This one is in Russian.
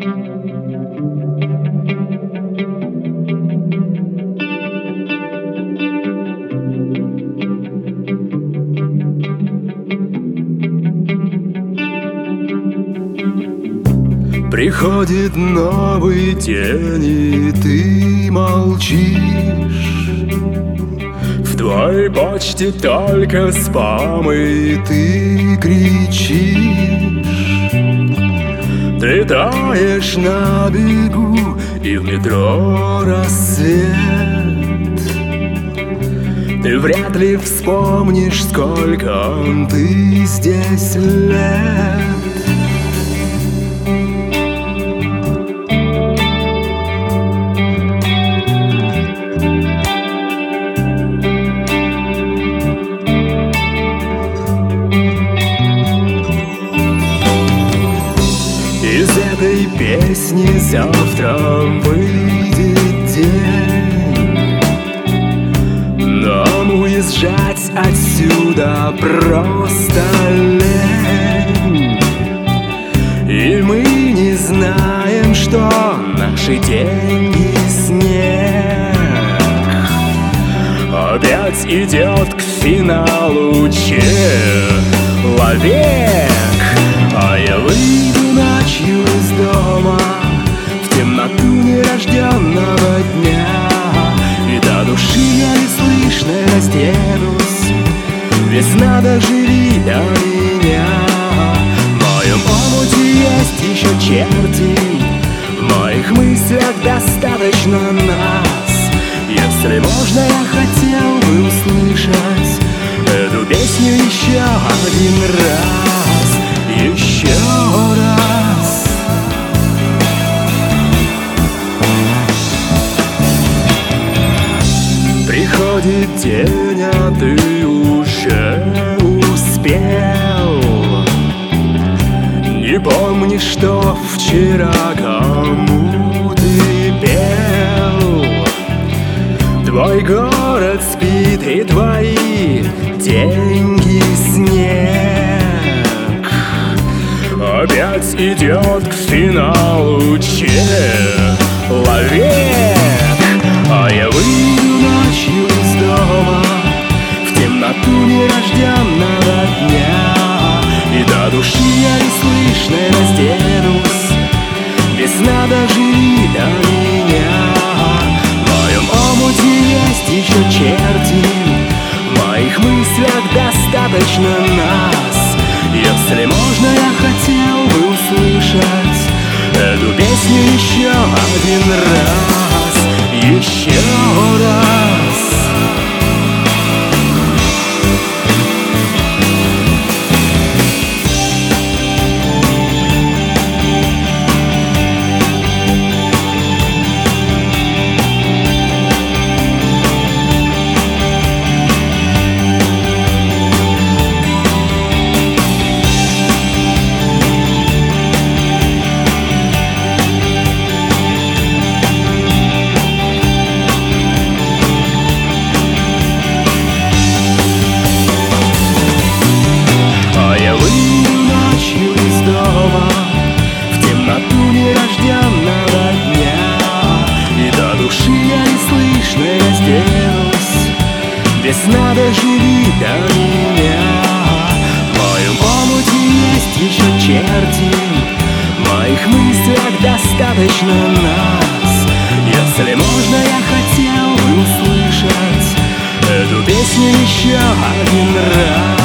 Приходит новый день, и ты молчишь. В твоей почте только спам, и ты кричишь. Ты таешь на бегу, и в метро рассвет. Ты вряд ли вспомнишь, сколько ты здесь лет. Из этой песни завтра выйдет день. Нам уезжать отсюда просто лень. И мы не знаем, что наши деньги снег опять идет к финалу человек. А я выйду ночью из дома в темноту нерожденного дня, и до души я неслышно разденусь. Весна доживи до меня. В моем омуте есть еще черти, в моих мыслях достаточно нас. Если можно, я хотел бы услышать эту песню еще один раз. Еще раз. Приходит день, а ты уже успел. Не помнишь, что вчера кому ты пел. Твой город спит, и твои деньги снег опять идет к финалу человек. А я выйду ночью из дома в темноту нерожденного дня, и до души я неслышно разденусь. Весна доживи до меня. В моем омуте есть еще черти, в моих мыслях достаточно нас. Если можно, я хотел бы услышать эту песню еще один раз. Еще раз. Весна доживи до меня. В моем омуте есть еще черти, в моих мыслях достаточно нас. Если можно, я хотел бы услышать эту песню еще один раз.